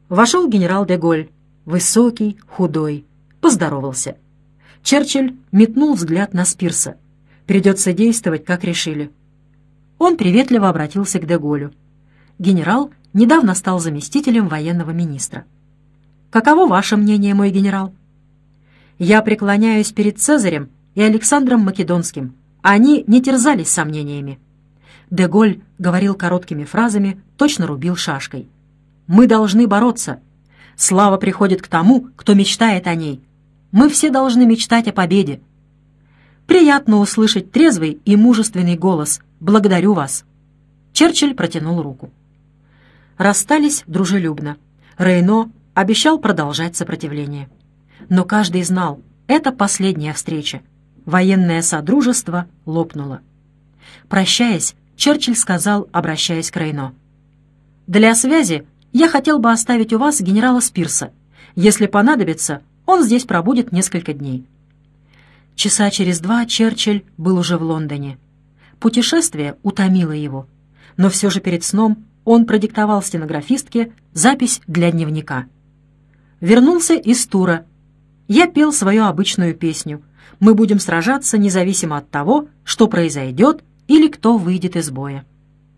Вошел генерал де Голь, высокий, худой, поздоровался. Черчилль метнул взгляд на Спирса. Придется действовать, как решили. Он приветливо обратился к де Голлю. Генерал недавно стал заместителем военного министра. «Каково ваше мнение, мой генерал?» «Я преклоняюсь перед Цезарем и Александром Македонским. Они не терзались сомнениями». Де Голль говорил короткими фразами, точно рубил шашкой. «Мы должны бороться. Слава приходит к тому, кто мечтает о ней. Мы все должны мечтать о победе». «Приятно услышать трезвый и мужественный голос. Благодарю вас». Черчилль протянул руку. Расстались дружелюбно. Рейно обещал продолжать сопротивление. Но каждый знал, это последняя встреча. Военное содружество лопнуло. Прощаясь, Черчилль сказал, обращаясь к Рейно: «Для связи я хотел бы оставить у вас генерала Спирса. Если понадобится, он здесь пробудет несколько дней». Часа через 2 Черчилль был уже в Лондоне. Путешествие утомило его, но все же перед сном он продиктовал стенографистке запись для дневника. Вернулся из тура. Я пел свою обычную песню. Мы будем сражаться независимо от того, что произойдет или кто выйдет из боя.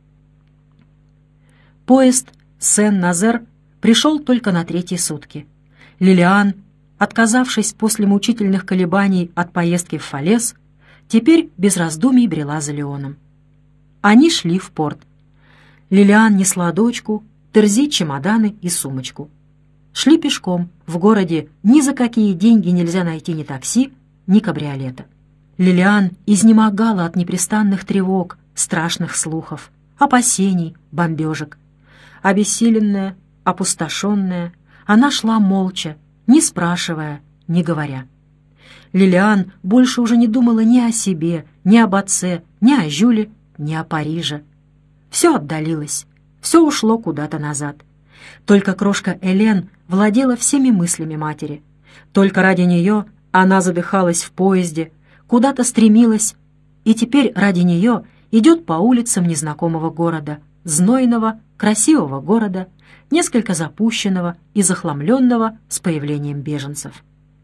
Поезд Сен-Назер пришел только на 3-е сутки. Лилиан, отказавшись после мучительных колебаний от поездки в Фалес, теперь без раздумий брела за Леоном. Они шли в порт. Лилиан несла дочку, Терзи чемоданы и сумочку. Шли пешком. В городе ни за какие деньги нельзя найти ни такси, ни кабриолета. Лилиан изнемогала от непрестанных тревог, страшных слухов, опасений, бомбежек. Обессиленная, опустошенная, она шла молча, не спрашивая, не говоря. Лилиан больше уже не думала ни о себе, ни об отце, ни о Жюле, ни о Париже. Все отдалилось, все ушло куда-то назад. Только крошка Элен владела всеми мыслями матери. Только ради нее она задыхалась в поезде, куда-то стремилась, и теперь ради нее идет по улицам незнакомого города, знойного, красивого города, несколько запущенного и захламленного с появлением беженцев.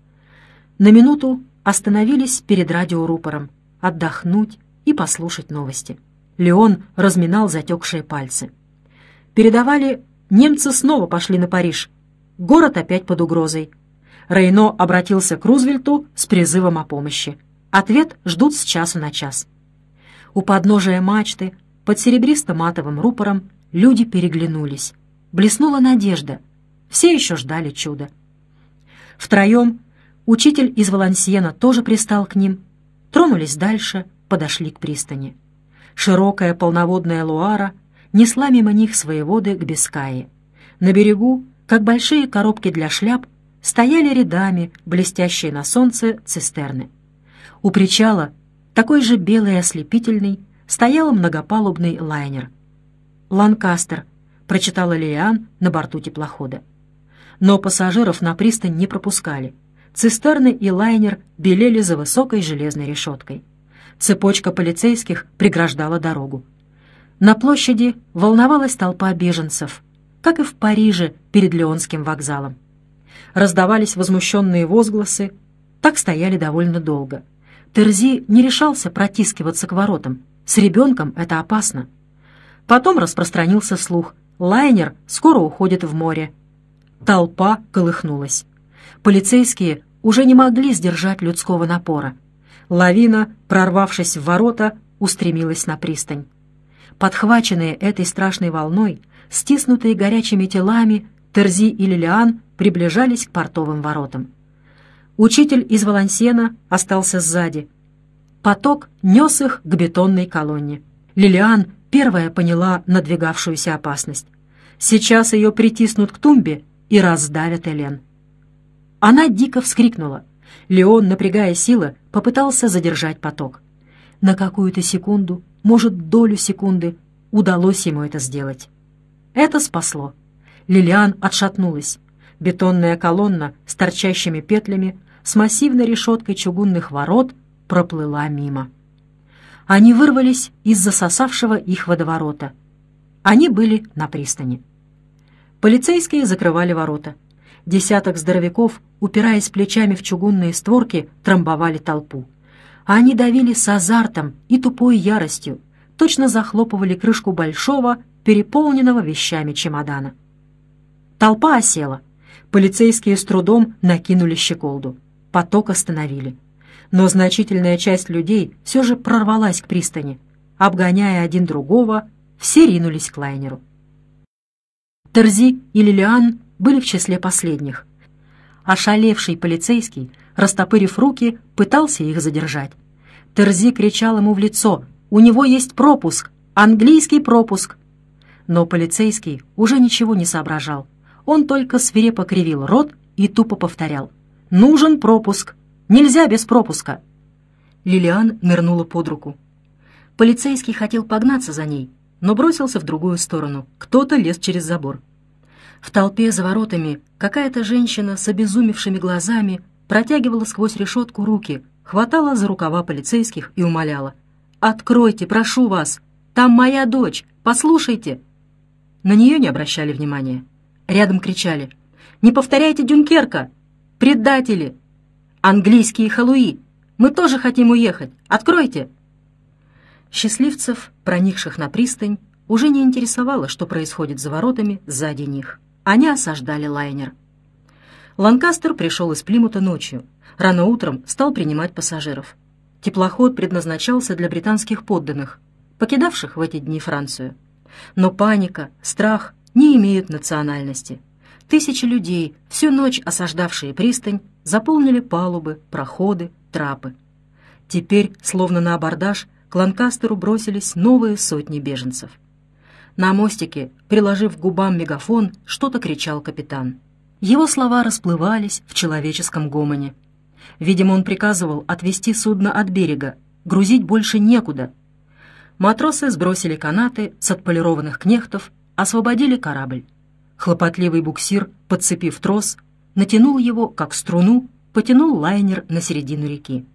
На минуту остановились перед радиорупором отдохнуть и послушать новости. Леон разминал затекшие пальцы. Передавали: немцы снова пошли на Париж. Город опять под угрозой. Рейно обратился к Рузвельту с призывом о помощи. Ответ ждут с часу на час. У подножия мачты, под серебристо-матовым рупором, люди переглянулись. Блеснула надежда. Все еще ждали чуда. Втроем учитель из Валансьена тоже пристал к ним. Тронулись дальше, подошли к пристани. Широкая полноводная Луара несла мимо них свои воды к Бискайе. На берегу, как большие коробки для шляп, стояли рядами блестящие на солнце цистерны. У причала, такой же белый и ослепительный, стоял многопалубный лайнер. «Ланкастер», — прочитала Лилиан на борту теплохода. Но пассажиров на пристань не пропускали. Цистерны и лайнер белели за высокой железной решеткой. Цепочка полицейских преграждала дорогу. На площади волновалась толпа беженцев, как и в Париже перед Лионским вокзалом. Раздавались возмущенные возгласы, так стояли довольно долго. Терзи не решался протискиваться к воротам. С ребенком это опасно. Потом распространился слух: лайнер скоро уходит в море. Толпа колыхнулась. Полицейские уже не могли сдержать людского напора. Лавина, прорвавшись в ворота, устремилась на пристань. Подхваченные этой страшной волной, стиснутые горячими телами, Терзи и Лилиан приближались к портовым воротам. Учитель из Валансьена остался сзади. Поток нес их к бетонной колонне. Лилиан первая поняла надвигавшуюся опасность. Сейчас ее притиснут к тумбе и раздавят Элен. Она дико вскрикнула. Леон, напрягая силы, попытался задержать поток. На какую-то секунду, может, долю секунды, удалось ему это сделать. Это спасло. Лилиан отшатнулась. Бетонная колонна с торчащими петлями, с массивной решеткой чугунных ворот проплыла мимо. Они вырвались из засосавшего их водоворота. Они были на пристани. Полицейские закрывали ворота. Десяток здоровяков, упираясь плечами в чугунные створки, трамбовали толпу. Они давили с азартом и тупой яростью, точно захлопывали крышку большого, переполненного вещами чемодана. Толпа осела. Полицейские с трудом накинули щеколду. Поток остановили. Но значительная часть людей все же прорвалась к пристани. Обгоняя один другого, все ринулись к лайнеру. Терзи и Лилиан были в числе последних. Ошалевший полицейский, растопырив руки, пытался их задержать. Терзи кричал ему в лицо: «У него есть пропуск! Английский пропуск!» Но полицейский уже ничего не соображал. Он только свирепо кривил рот и тупо повторял: «Нужен пропуск! Нельзя без пропуска!» Лилиан нырнула под руку. Полицейский хотел погнаться за ней, но бросился в другую сторону. Кто-то лез через забор. В толпе за воротами какая-то женщина с обезумевшими глазами протягивала сквозь решетку руки, хватала за рукава полицейских и умоляла: «Откройте, прошу вас! Там моя дочь! Послушайте!» На нее не обращали внимания. Рядом кричали: «Не повторяйте Дюнкерка! Предатели! Английские халуи! Мы тоже хотим уехать! Откройте!» Счастливцев, проникших на пристань, уже не интересовало, что происходит за воротами сзади них. Они осаждали лайнер. Ланкастер пришел из Плимута ночью. Рано утром стал принимать пассажиров. Теплоход предназначался для британских подданных, покидавших в эти дни Францию. Но паника, страх не имеют национальности. Тысячи людей, всю ночь осаждавшие пристань, заполнили палубы, проходы, трапы. Теперь, словно на абордаж, к Ланкастеру бросились новые сотни беженцев. На мостике, приложив к губам мегафон, что-то кричал капитан. Его слова расплывались в человеческом гомоне. Видимо, он приказывал отвести судно от берега, грузить больше некуда. Матросы сбросили канаты с отполированных кнехтов, освободили корабль. Хлопотливый буксир, подцепив трос, натянул его, как струну, потянул лайнер на середину реки.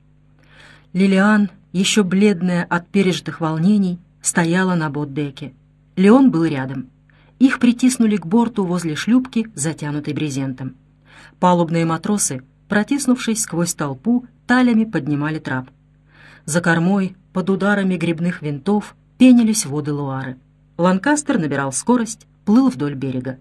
Лилиан, еще бледная от пережитых волнений, стояла на бот-деке. Леон был рядом. Их притиснули к борту возле шлюпки, затянутой брезентом. Палубные матросы, протиснувшись сквозь толпу, талями поднимали трап. За кормой, под ударами гребных винтов, пенились воды Луары. Ланкастер набирал скорость, плыл вдоль берега.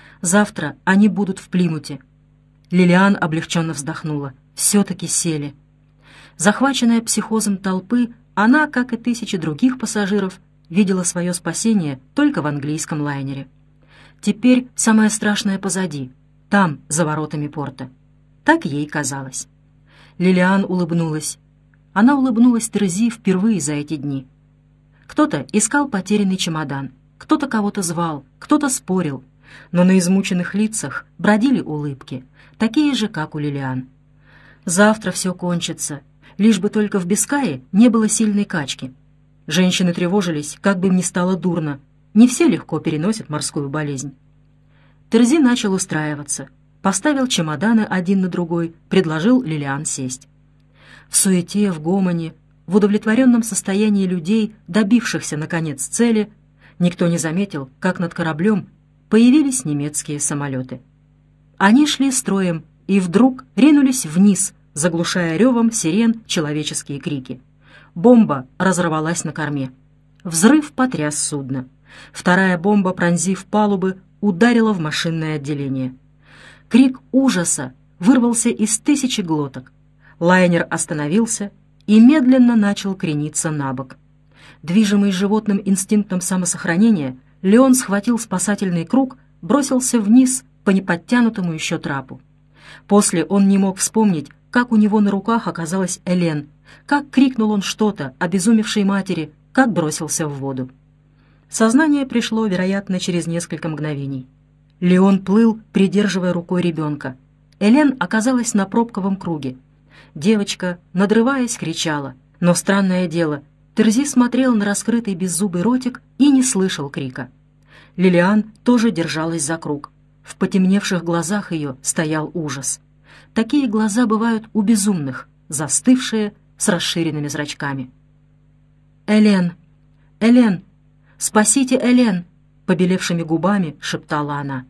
Завтра они будут в Плимуте. Лилиан облегченно вздохнула. Все-таки сели. Захваченная психозом толпы, она, как и тысячи других пассажиров, видела свое спасение только в английском лайнере. Теперь самое страшное позади, там, за воротами порта. Так ей казалось. Лилиан улыбнулась. Она улыбнулась Терзи впервые за эти дни. Кто-то искал потерянный чемодан, кто-то кого-то звал, кто-то спорил, но на измученных лицах бродили улыбки, такие же, как у Лилиан. Завтра все кончится, лишь бы только в Бискае не было сильной качки. Женщины тревожились, как бы им ни стало дурно. Не все легко переносят морскую болезнь. Терзи начал устраиваться. Поставил чемоданы один на другой, предложил Лилиан сесть. В суете, в гомоне, в удовлетворенном состоянии людей, добившихся, наконец, цели, никто не заметил, как над кораблем появились немецкие самолеты. Они шли строем и вдруг ринулись вниз, заглушая ревом сирен человеческие крики. Бомба разорвалась на корме. Взрыв потряс судно. Вторая бомба, пронзив палубы, ударила в машинное отделение. Крик ужаса вырвался из тысячи глоток. Лайнер остановился и медленно начал крениться на бок. Движимый животным инстинктом самосохранения, Леон схватил спасательный круг, бросился вниз по неподтянутому еще трапу. После он не мог вспомнить, как у него на руках оказалась Элен, как крикнул он что-то обезумевшей матери, как бросился в воду. Сознание пришло, вероятно, через несколько мгновений. Леон плыл, придерживая рукой ребенка. Элен оказалась на пробковом круге. Девочка, надрываясь, кричала. Но странное дело, Терзи смотрел на раскрытый беззубый ротик и не слышал крика. Лилиан тоже держалась за круг. В потемневших глазах ее стоял ужас. Такие глаза бывают у безумных, застывшие, с расширенными зрачками. «Элен! Элен! Спасите Элен!» — побелевшими губами шептала она.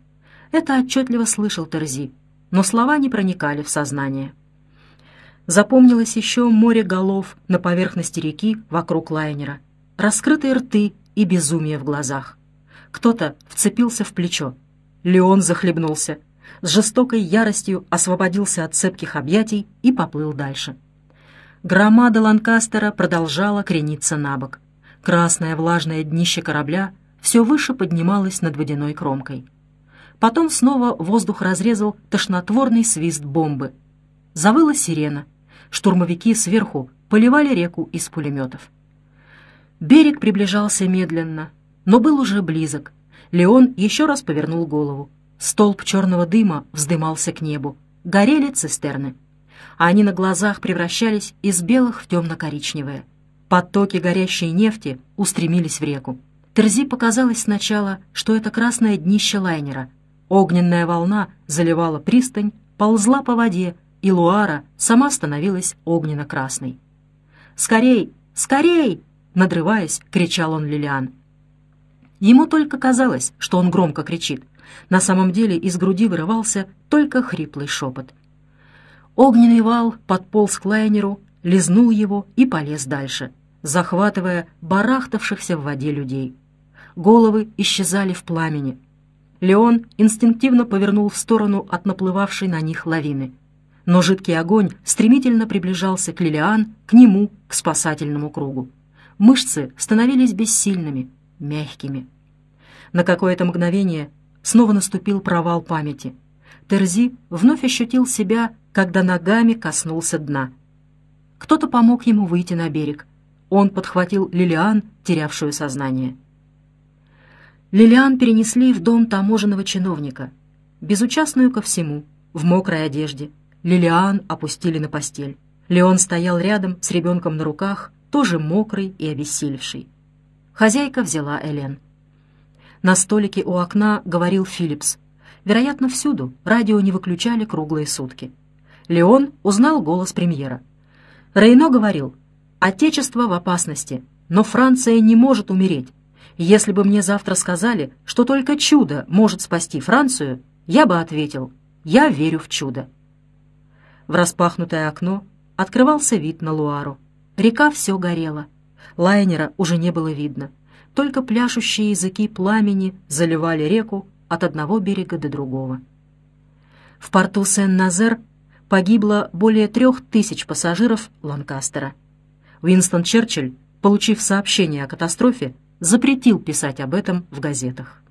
Это отчетливо слышал Терзи, но слова не проникали в сознание. Запомнилось еще море голов на поверхности реки вокруг лайнера, раскрытые рты и безумие в глазах. Кто-то вцепился в плечо. Леон захлебнулся, с жестокой яростью освободился от цепких объятий и поплыл дальше. Громада Ланкастера продолжала крениться на бок. Красное влажное днище корабля все выше поднималось над водяной кромкой. Потом снова воздух разрезал тошнотворный свист бомбы. Завыла сирена. Штурмовики сверху поливали реку из пулеметов. Берег приближался медленно, но был уже близок. Леон еще раз повернул голову. Столб черного дыма вздымался к небу. Горели цистерны. Они на глазах превращались из белых в темно-коричневые. Потоки горящей нефти устремились в реку. Терзи показалось сначала, что это красное днище лайнера. Огненная волна заливала пристань, ползла по воде, и Луара сама становилась огненно-красной. «Скорей! Скорей!» — надрываясь, кричал он Лилиан. Ему только казалось, что он громко кричит. На самом деле из груди вырывался только хриплый шепот. Огненный вал подполз к лайнеру, лизнул его и полез дальше, захватывая барахтавшихся в воде людей. Головы исчезали в пламени. Леон инстинктивно повернул в сторону от наплывавшей на них лавины. Но жидкий огонь стремительно приближался к Лилиан, к нему, к спасательному кругу. Мышцы становились бессильными, мягкими. На какое-то мгновение снова наступил провал памяти. Терзи вновь ощутил себя, когда ногами коснулся дна. Кто-то помог ему выйти на берег. Он подхватил Лилиан, терявшую сознание. Лилиан перенесли в дом таможенного чиновника. Безучастную ко всему, в мокрой одежде. Лилиан опустили на постель. Леон стоял рядом с ребенком на руках, тоже мокрый и обессилевший. Хозяйка взяла Элен. На столике у окна говорил Филлипс. Вероятно, всюду радио не выключали круглые сутки. Леон узнал голос премьера. Рейно говорил: «Отечество в опасности, но Франция не может умереть. Если бы мне завтра сказали, что только чудо может спасти Францию, я бы ответил: я верю в чудо». В распахнутое окно открывался вид на Луару. Река все горела. Лайнера уже не было видно. Только пляшущие языки пламени заливали реку от одного берега до другого. В порту Сен-Назер погибло более 3000 пассажиров Ланкастера. Уинстон Черчилль, получив сообщение о катастрофе, запретил писать об этом в газетах.